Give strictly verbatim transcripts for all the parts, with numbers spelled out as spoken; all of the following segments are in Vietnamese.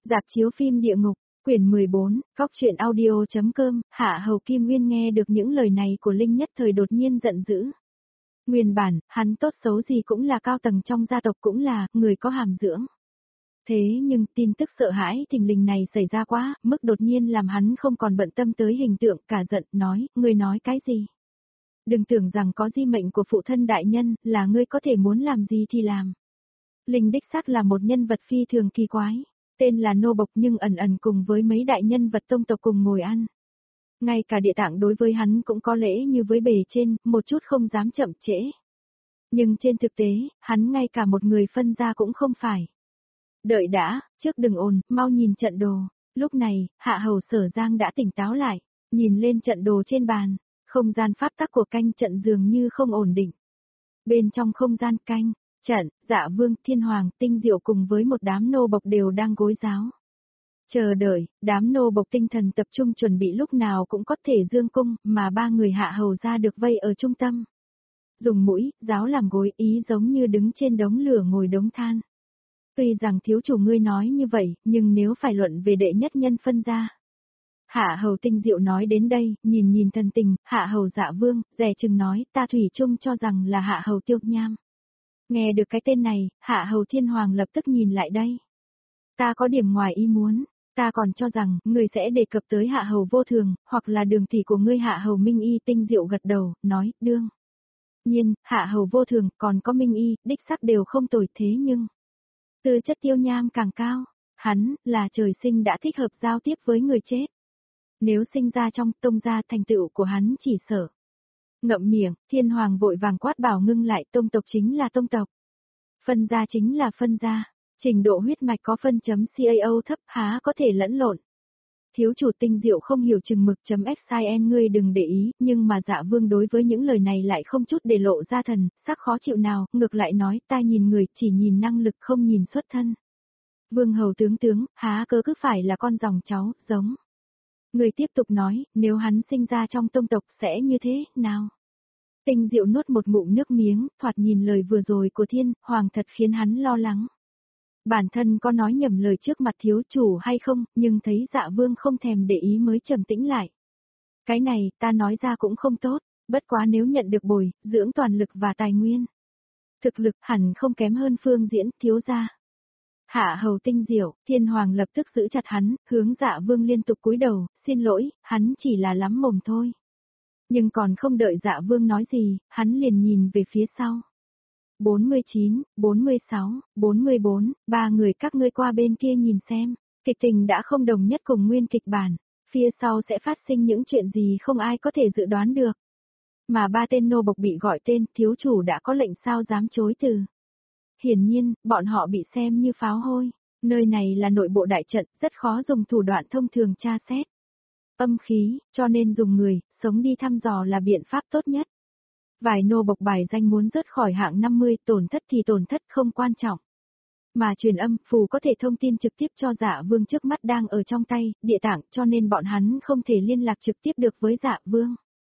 Rạp chiếu phim Địa Ngục, quyển mười bốn, góc truyện audio chấm com, Hạ Hầu Kim Nguyên nghe được những lời này của Linh nhất thời đột nhiên giận dữ. Nguyên bản, hắn tốt xấu gì cũng là cao tầng trong gia tộc, cũng là người có hàm dưỡng. Thế nhưng tin tức sợ hãi thình lình này xảy ra quá, mức đột nhiên làm hắn không còn bận tâm tới hình tượng, cả giận, nói, ngươi nói cái gì? Đừng tưởng rằng có di mệnh của phụ thân đại nhân, là ngươi có thể muốn làm gì thì làm. Linh đích xác là một nhân vật phi thường kỳ quái, tên là nô bộc nhưng ẩn ẩn cùng với mấy đại nhân vật tông tộc cùng ngồi ăn. Ngay cả địa tạng đối với hắn cũng có lễ như với bề trên, một chút không dám chậm trễ. Nhưng trên thực tế, hắn ngay cả một người phân gia cũng không phải. Đợi đã, trước đừng ồn, mau nhìn trận đồ. Lúc này, Hạ Hầu Sở Giang đã tỉnh táo lại, nhìn lên trận đồ trên bàn, không gian pháp tắc của canh trận dường như không ổn định. Bên trong không gian canh, trận, Dạ Vương, Thiên Hoàng, Tinh Diệu cùng với một đám nô bộc đều đang gối giáo. Chờ đợi, đám nô bộc tinh thần tập trung chuẩn bị lúc nào cũng có thể dương cung, mà ba người Hạ Hầu ra được vây ở trung tâm. Dùng mũi, giáo làm gối, ý giống như đứng trên đống lửa ngồi đống than. Tuy rằng thiếu chủ ngươi nói như vậy, nhưng nếu phải luận về đệ nhất nhân phân gia. Hạ Hầu Tinh Diệu nói đến đây, nhìn nhìn thần tình, Hạ Hầu Dạ Vương, dè chừng nói, ta thủy chung cho rằng là Hạ Hầu Tiêu Nham. Nghe được cái tên này, Hạ Hầu Thiên Hoàng lập tức nhìn lại đây. Ta có điểm ngoài ý muốn, ta còn cho rằng, ngươi sẽ đề cập tới Hạ Hầu Vô Thường, hoặc là đường tỷ của ngươi Hạ Hầu Minh Y. Tinh Diệu gật đầu, nói, đương nhiên, Hạ Hầu Vô Thường, còn có Minh Y, đích xác đều không tồi, thế nhưng tư chất Tiêu Nham càng cao, hắn, là trời sinh đã thích hợp giao tiếp với người chết. Nếu sinh ra trong tông gia, thành tựu của hắn chỉ sợ. Ngậm miệng, Thiên Hoàng vội vàng quát bảo ngưng lại, tông tộc chính là tông tộc. Phân gia chính là phân gia, trình độ huyết mạch có phân chấm cao thấp, há có thể lẫn lộn. Thiếu chủ Tinh Diệu không hiểu chừng mực chấm xin ngươi đừng để ý, nhưng mà Dạ Vương đối với những lời này lại không chút để lộ ra thần, sắc khó chịu nào, ngược lại nói, ta nhìn người, chỉ nhìn năng lực không nhìn xuất thân. Vương hầu tướng tướng, há cơ cứ phải là con dòng cháu, giống. Người tiếp tục nói, nếu hắn sinh ra trong tông tộc sẽ như thế, nào? Tinh Diệu nuốt một ngụm nước miếng, thoạt nhìn lời vừa rồi của Thiên Hoàng thật khiến hắn lo lắng. Bản thân có nói nhầm lời trước mặt thiếu chủ hay không, nhưng thấy Dạ Vương không thèm để ý mới trầm tĩnh lại. Cái này, ta nói ra cũng không tốt, bất quá nếu nhận được bồi, dưỡng toàn lực và tài nguyên. Thực lực hẳn không kém hơn Phương Diễn, thiếu gia. Hạ Hầu Tinh Diệu, Thiên Hoàng lập tức giữ chặt hắn, hướng Dạ Vương liên tục cúi đầu, xin lỗi, hắn chỉ là lắm mồm thôi. Nhưng còn không đợi Dạ Vương nói gì, hắn liền nhìn về phía sau. bốn mươi chín, bốn mươi sáu, bốn mươi bốn, ba người các ngươi qua bên kia nhìn xem, kịch tình đã không đồng nhất cùng nguyên kịch bản, phía sau sẽ phát sinh những chuyện gì không ai có thể dự đoán được. Mà ba tên nô bộc bị gọi tên, thiếu chủ đã có lệnh sao dám chối từ. Hiển nhiên, bọn họ bị xem như pháo hôi, nơi này là nội bộ đại trận, rất khó dùng thủ đoạn thông thường tra xét. Âm khí, cho nên dùng người, sống đi thăm dò là biện pháp tốt nhất. Vài nô bộc bài danh muốn rớt khỏi hạng năm mươi, tổn thất thì tổn thất không quan trọng. Mà truyền âm, phù có thể thông tin trực tiếp cho Dạ Vương trước mắt đang ở trong tay, địa tạng, cho nên bọn hắn không thể liên lạc trực tiếp được với Dạ Vương.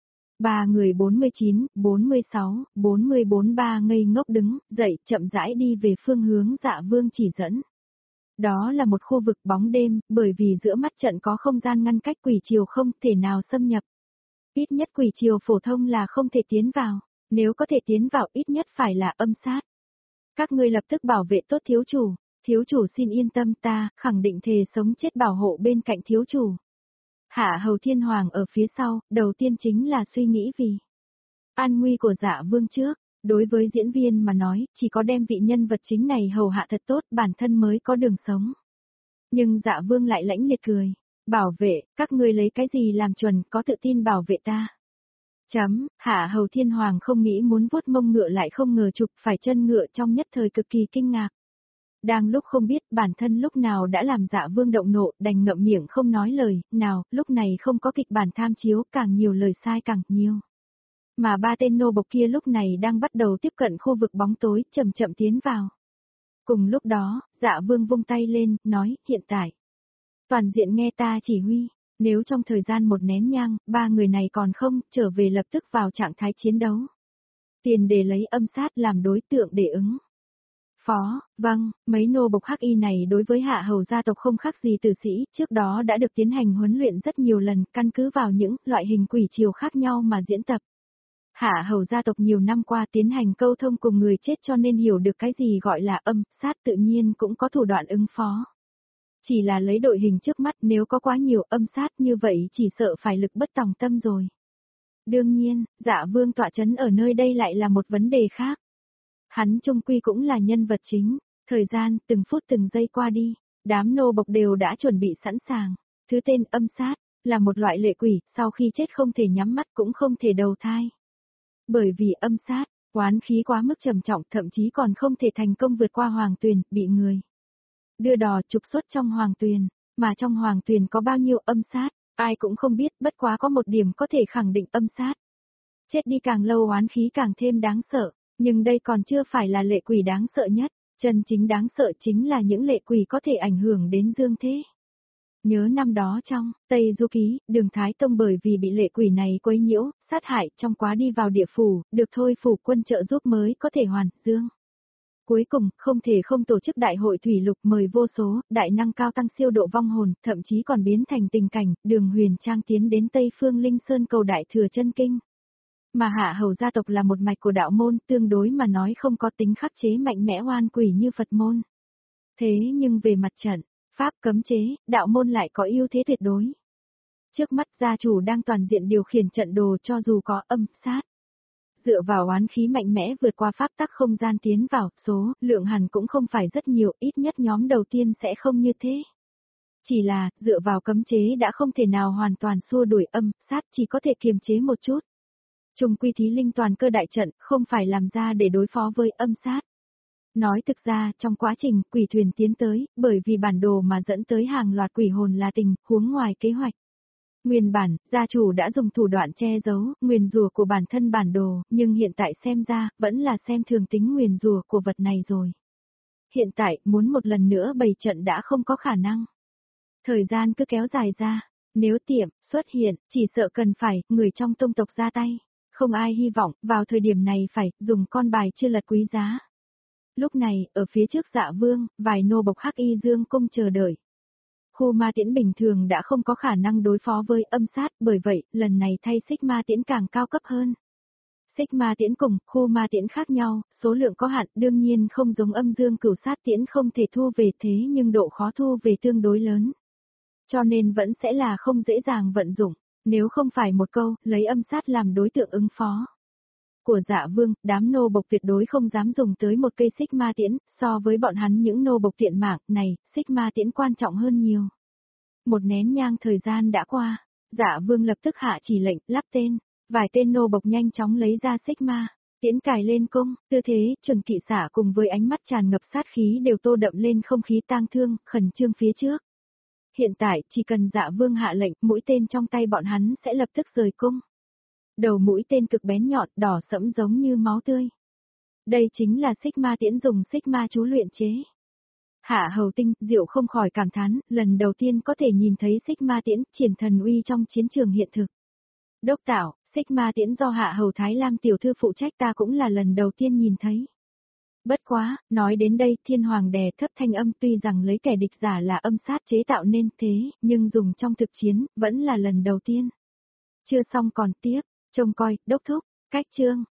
Ba người bốn mươi chín, bốn mươi sáu, bốn mươi bốn ba ngây ngốc đứng, dậy, chậm rãi đi về phương hướng Dạ Vương chỉ dẫn. Đó là một khu vực bóng đêm, bởi vì giữa mắt trận có không gian ngăn cách, quỷ triều không thể nào xâm nhập. Ít nhất quỷ triều phổ thông là không thể tiến vào, nếu có thể tiến vào ít nhất phải là âm sát. Các ngươi lập tức bảo vệ tốt thiếu chủ, thiếu chủ xin yên tâm, ta khẳng định thề sống chết bảo hộ bên cạnh thiếu chủ. Hạ Hầu Thiên Hoàng ở phía sau, đầu tiên chính là suy nghĩ vì an nguy của Dạ Vương trước. Đối với diễn viên mà nói, chỉ có đem vị nhân vật chính này hầu hạ thật tốt, bản thân mới có đường sống. Nhưng Dạ Vương lại lãnh liệt cười. Bảo vệ, các ngươi lấy cái gì làm chuẩn, có tự tin bảo vệ ta. Chấm, Hạ Hầu Thiên Hoàng không nghĩ muốn vuốt mông ngựa lại không ngờ chụp phải chân ngựa, trong nhất thời cực kỳ kinh ngạc. Đang lúc không biết bản thân lúc nào đã làm Dạ Vương động nộ, đành ngậm miệng không nói lời, nào, lúc này không có kịch bản tham chiếu, càng nhiều lời sai càng nhiều. Mà ba tên nô bộc kia lúc này đang bắt đầu tiếp cận khu vực bóng tối, chậm chậm tiến vào. Cùng lúc đó, Dạ Vương vung tay lên, nói, hiện tại. Toàn diện nghe ta chỉ huy, nếu trong thời gian một nén nhang, ba người này còn không, trở về lập tức vào trạng thái chiến đấu. Tiền để lấy âm sát làm đối tượng để ứng. Phó, vâng, mấy nô bộc hắc y này đối với hạ hầu gia tộc không khác gì tử sĩ, trước đó đã được tiến hành huấn luyện rất nhiều lần, căn cứ vào những loại hình quỷ chiều khác nhau mà diễn tập. Hạ hầu gia tộc nhiều năm qua tiến hành câu thông cùng người chết cho nên hiểu được cái gì gọi là âm, sát tự nhiên cũng có thủ đoạn ứng phó. Chỉ là lấy đội hình trước mắt nếu có quá nhiều âm sát như vậy chỉ sợ phải lực bất tòng tâm rồi. Đương nhiên, Dạ Vương tọa chấn ở nơi đây lại là một vấn đề khác. Hắn trung quy cũng là nhân vật chính, thời gian từng phút từng giây qua đi, đám nô bộc đều đã chuẩn bị sẵn sàng. Thứ tên âm sát, là một loại lệ quỷ, sau khi chết không thể nhắm mắt cũng không thể đầu thai. Bởi vì âm sát, oán khí quá mức trầm trọng thậm chí còn không thể thành công vượt qua hoàng tuyền, bị người đưa đò trục xuất trong hoàng tuyền, mà trong hoàng tuyền có bao nhiêu âm sát, ai cũng không biết, bất quá có một điểm có thể khẳng định âm sát. Chết đi càng lâu oán khí càng thêm đáng sợ, nhưng đây còn chưa phải là lệ quỷ đáng sợ nhất, chân chính đáng sợ chính là những lệ quỷ có thể ảnh hưởng đến dương thế. Nhớ năm đó trong Tây Du Ký, Đường Thái Tông bởi vì bị lệ quỷ này quấy nhiễu, sát hại trong quá đi vào địa phủ, được thôi phủ quân trợ giúp mới có thể hoàn dương. Cuối cùng, không thể không tổ chức đại hội thủy lục mời vô số, đại năng cao tăng siêu độ vong hồn, thậm chí còn biến thành tình cảnh, Đường Huyền Trang tiến đến Tây Phương Linh Sơn cầu đại thừa chân kinh. Mà Hạ hầu gia tộc là một mạch của đạo môn, tương đối mà nói không có tính khắc chế mạnh mẽ oan quỷ như Phật môn. Thế nhưng về mặt trận, pháp cấm chế, đạo môn lại có ưu thế tuyệt đối. Trước mắt gia chủ đang toàn diện điều khiển trận đồ cho dù có âm sát. Dựa vào oán khí mạnh mẽ vượt qua pháp tắc không gian tiến vào, số, lượng hẳn cũng không phải rất nhiều, ít nhất nhóm đầu tiên sẽ không như thế. Chỉ là, dựa vào cấm chế đã không thể nào hoàn toàn xua đuổi âm, sát chỉ có thể kiềm chế một chút. Trung quy thí linh toàn cơ đại trận, không phải làm ra để đối phó với âm sát. Nói thực ra, trong quá trình quỷ thuyền tiến tới, bởi vì bản đồ mà dẫn tới hàng loạt quỷ hồn là tình, huống ngoài kế hoạch. Nguyên bản, gia chủ đã dùng thủ đoạn che giấu, nguyền rủa của bản thân bản đồ, nhưng hiện tại xem ra, vẫn là xem thường tính nguyền rủa của vật này rồi. Hiện tại, muốn một lần nữa bày trận đã không có khả năng. Thời gian cứ kéo dài ra, nếu tiệm, xuất hiện, chỉ sợ cần phải, người trong tông tộc ra tay. Không ai hy vọng, vào thời điểm này phải, dùng con bài chưa lật quý giá. Lúc này, ở phía trước Dạ Vương, vài nô bộc hắc y dương cung chờ đợi. Khu ma tiễn bình thường đã không có khả năng đối phó với âm sát, bởi vậy, lần này thay xích ma tiễn càng cao cấp hơn. Xích ma tiễn cùng khu ma tiễn khác nhau, số lượng có hạn, đương nhiên không giống âm dương cửu sát tiễn không thể thu về thế nhưng độ khó thu về tương đối lớn. Cho nên vẫn sẽ là không dễ dàng vận dụng, nếu không phải một câu, lấy âm sát làm đối tượng ứng phó. Của Dạ Vương, đám nô bộc tuyệt đối không dám dùng tới một cây xích ma tiễn, so với bọn hắn những nô bộc tiện mạng này, xích ma tiễn quan trọng hơn nhiều. Một nén nhang thời gian đã qua, Dạ Vương lập tức hạ chỉ lệnh, lắp tên, vài tên nô bộc nhanh chóng lấy ra xích ma, tiễn cài lên cung, tư thế, chuẩn kỵ xả cùng với ánh mắt tràn ngập sát khí đều tô đậm lên không khí tang thương, khẩn trương phía trước. Hiện tại, chỉ cần Dạ Vương hạ lệnh, mũi tên trong tay bọn hắn sẽ lập tức rời cung. Đầu mũi tên cực bén nhọn, đỏ sẫm giống như máu tươi. Đây chính là xích ma tiễn dùng xích ma chú luyện chế. Hạ Hầu Tinh, Diệu không khỏi cảm thán, lần đầu tiên có thể nhìn thấy xích ma tiễn triển thần uy trong chiến trường hiện thực. Đốc tạo, xích ma tiễn do Hạ Hầu Thái Lam tiểu thư phụ trách ta cũng là lần đầu tiên nhìn thấy. Bất quá, nói đến đây, Thiên Hoàng đè thấp thanh âm tuy rằng lấy kẻ địch giả là âm sát chế tạo nên thế, nhưng dùng trong thực chiến, vẫn là lần đầu tiên. Chưa xong còn tiếp, trông coi, đốc thúc, cách chương.